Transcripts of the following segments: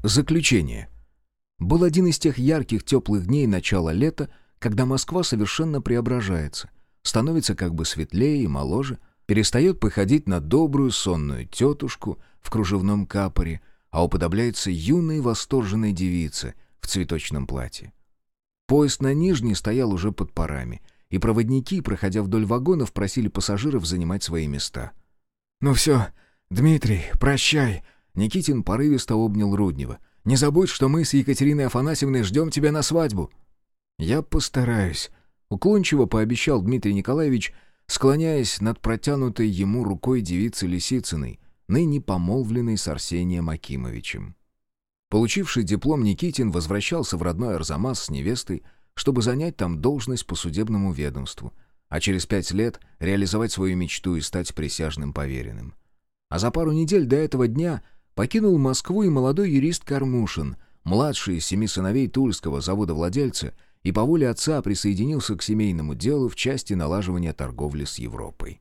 Заключение. Был один из тех ярких теплых дней начала лета, когда Москва совершенно преображается, становится как бы светлее и моложе, перестает походить на добрую сонную тетушку в кружевном капоре, а уподобляется юной восторженной девице в цветочном платье. Поезд на Нижней стоял уже под парами, и проводники, проходя вдоль вагонов, просили пассажиров занимать свои места. «Ну все, Дмитрий, прощай!» Никитин порывисто обнял Руднева. «Не забудь, что мы с Екатериной Афанасьевной ждем тебя на свадьбу». «Я постараюсь», — уклончиво пообещал Дмитрий Николаевич, склоняясь над протянутой ему рукой девицы Лисицыной, ныне помолвленной с Арсением Акимовичем. Получивший диплом Никитин возвращался в родной Арзамас с невестой, чтобы занять там должность по судебному ведомству, а через 5 лет реализовать свою мечту и стать присяжным поверенным. А за пару недель до этого дня покинул Москву и молодой юрист Кармушин, младший из 7 сыновей Тульского заводовладельца, и по воле отца присоединился к семейному делу в части налаживания торговли с Европой.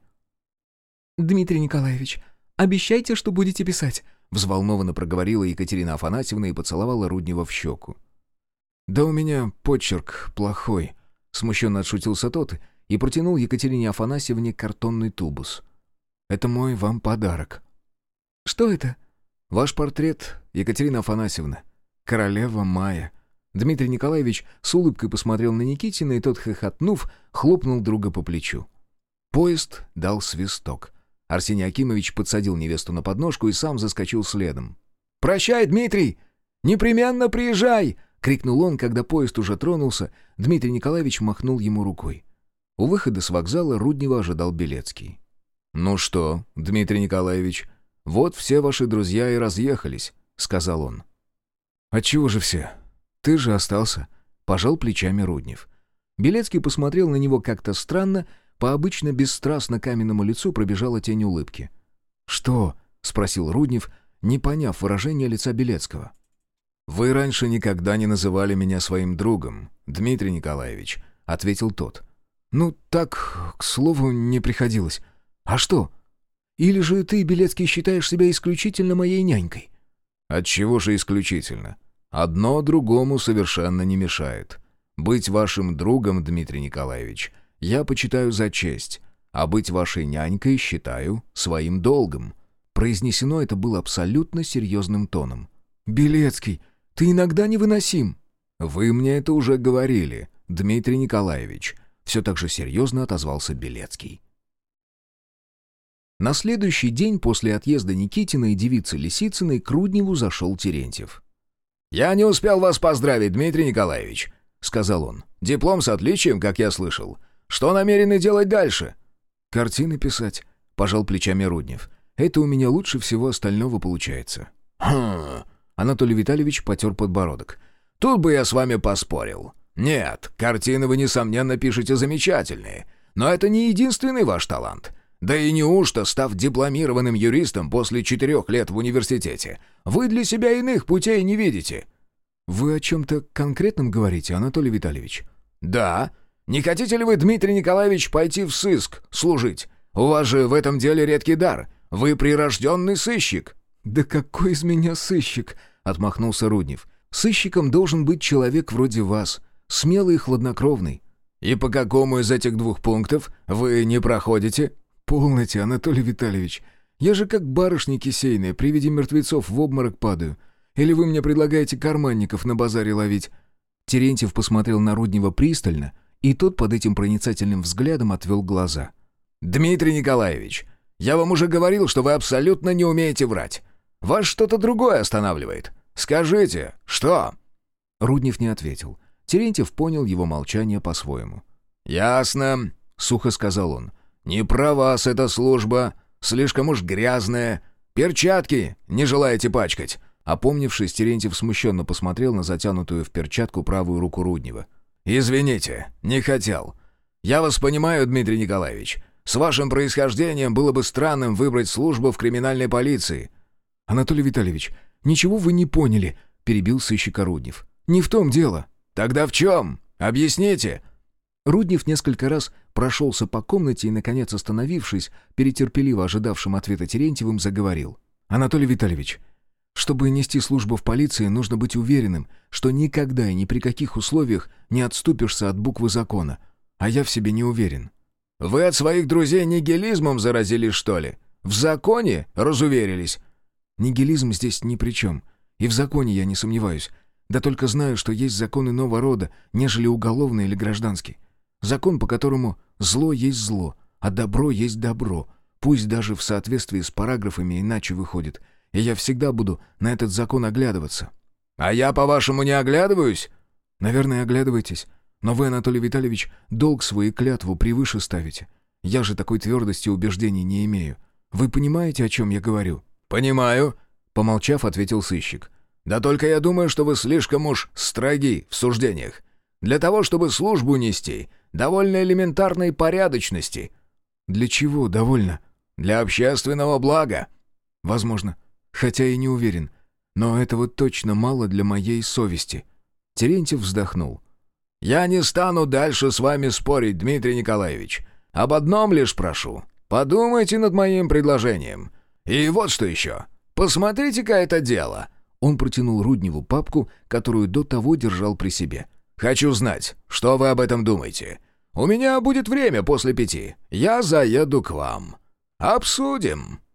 «Дмитрий Николаевич, обещайте, что будете писать», — взволнованно проговорила Екатерина Афанасьевна и поцеловала Руднева в щеку. «Да у меня почерк плохой», — смущенно отшутился тот и протянул Екатерине Афанасьевне картонный тубус. «Это мой вам подарок». «Что это?» «Ваш портрет, Екатерина Афанасьевна. Королева Майя». Дмитрий Николаевич с улыбкой посмотрел на Никитина, и тот, хохотнув, хлопнул друга по плечу. Поезд дал свисток. Арсений Акимович подсадил невесту на подножку и сам заскочил следом. «Прощай, Дмитрий! Непременно приезжай!» — крикнул он, когда поезд уже тронулся. Дмитрий Николаевич махнул ему рукой. У выхода с вокзала Руднева ожидал Белецкий. «Ну что, Дмитрий Николаевич, вот все ваши друзья и разъехались», — сказал он. «Отчего же все? Ты же остался», — пожал плечами Руднев. Белецкий посмотрел на него как-то странно, по обычно бесстрастно каменному лицу пробежала тень улыбки. «Что?» — спросил Руднев, не поняв выражения лица Белецкого. «Вы раньше никогда не называли меня своим другом, Дмитрий Николаевич», — ответил тот. «Ну, так, к слову, не приходилось. А что? Или же ты, Белецкий, считаешь себя исключительно моей нянькой?» «Отчего же исключительно? Одно другому совершенно не мешает. Быть вашим другом, Дмитрий Николаевич, я почитаю за честь, а быть вашей нянькой считаю своим долгом». Произнесено это было абсолютно серьезным тоном. «Белецкий, ты иногда невыносим». «Вы мне это уже говорили, Дмитрий Николаевич», — все так же серьезно отозвался Белецкий. На следующий день после отъезда Никитина и девицы Лисицыной к Рудневу зашел Терентьев. «Я не успел вас поздравить, Дмитрий Николаевич», — сказал он. «Диплом с отличием, как я слышал. Что намерены делать дальше?» «Картины писать», — пожал плечами Руднев. «Это у меня лучше всего остального получается». «Хм...» — Анатолий Витальевич потер подбородок. «Тут бы я с вами поспорил. Нет, картины вы, несомненно, пишете замечательные. Но это не единственный ваш талант. Да и неужто, став дипломированным юристом после 4 лет в университете, вы для себя иных путей не видите?» «Вы о чем-то конкретном говорите, Анатолий Витальевич?» «Да. Не хотите ли вы, Дмитрий Николаевич, пойти в сыск служить? У вас же в этом деле редкий дар. Вы прирожденный сыщик». «Да какой из меня сыщик?» — отмахнулся Руднев. «Сыщиком должен быть человек вроде вас, смелый и хладнокровный». «И по какому из этих 2 пунктов вы не проходите?» «Полноте, Анатолий Витальевич. Я же как барышня кисейная, при виде мертвецов в обморок падаю. Или вы мне предлагаете карманников на базаре ловить?» Терентьев посмотрел на Руднева пристально, и тот под этим проницательным взглядом отвел глаза. «Дмитрий Николаевич, я вам уже говорил, что вы абсолютно не умеете врать. Вас что-то другое останавливает. Скажите, что?» Руднев не ответил. Терентьев понял его молчание по-своему. «Ясно», — сухо сказал он. «Не про вас эта служба, слишком уж грязная. Перчатки не желаете пачкать?» Опомнившись, Терентьев смущенно посмотрел на затянутую в перчатку правую руку Руднева. «Извините, не хотел. Я вас понимаю, Дмитрий Николаевич. С вашим происхождением было бы странным выбрать службу в криминальной полиции». «Анатолий Витальевич, ничего вы не поняли», — перебил сыщика Руднев. «Не в том дело». «Тогда в чем? Объясните». Руднев несколько раз прошелся по комнате и, наконец остановившись, перед терпеливо ожидавшим ответа Терентьевым, заговорил. «Анатолий Витальевич, Чтобы нести службу в полиции, нужно быть уверенным, что никогда и ни при каких условиях не отступишься от буквы закона. А я в себе не уверен». «Вы от своих друзей нигилизмом заразились, что ли? В законе разуверились?» «Нигилизм здесь ни при чем. И в законе я не сомневаюсь. Да только знаю, что есть закон иного рода, нежели уголовный или гражданский. Закон, по которому зло есть зло, а добро есть добро, пусть даже в соответствии с параграфами иначе выходит. И я всегда буду на этот закон оглядываться». «А я, по-вашему, не оглядываюсь?» «Наверное, оглядываетесь. Но вы, Анатолий Витальевич, долг свой и клятву превыше ставите. Я же такой твердости убеждений не имею. Вы понимаете, о чем я говорю?» «Понимаю», — помолчав, ответил сыщик. «Да только я думаю, что вы слишком уж строги в суждениях. Для того, чтобы службу нести, довольно элементарной порядочности». «Для чего довольно?» «Для общественного блага». «Возможно. Хотя и не уверен. Но этого точно мало для моей совести». Терентьев вздохнул. «Я не стану дальше с вами спорить, Дмитрий Николаевич. Об одном лишь прошу. Подумайте над моим предложением. И вот что еще. Посмотрите-ка это дело». Он протянул Рудневу папку, которую до того держал при себе. «Хочу знать, что вы об этом думаете. У меня будет время после 5. Я заеду к вам. Обсудим».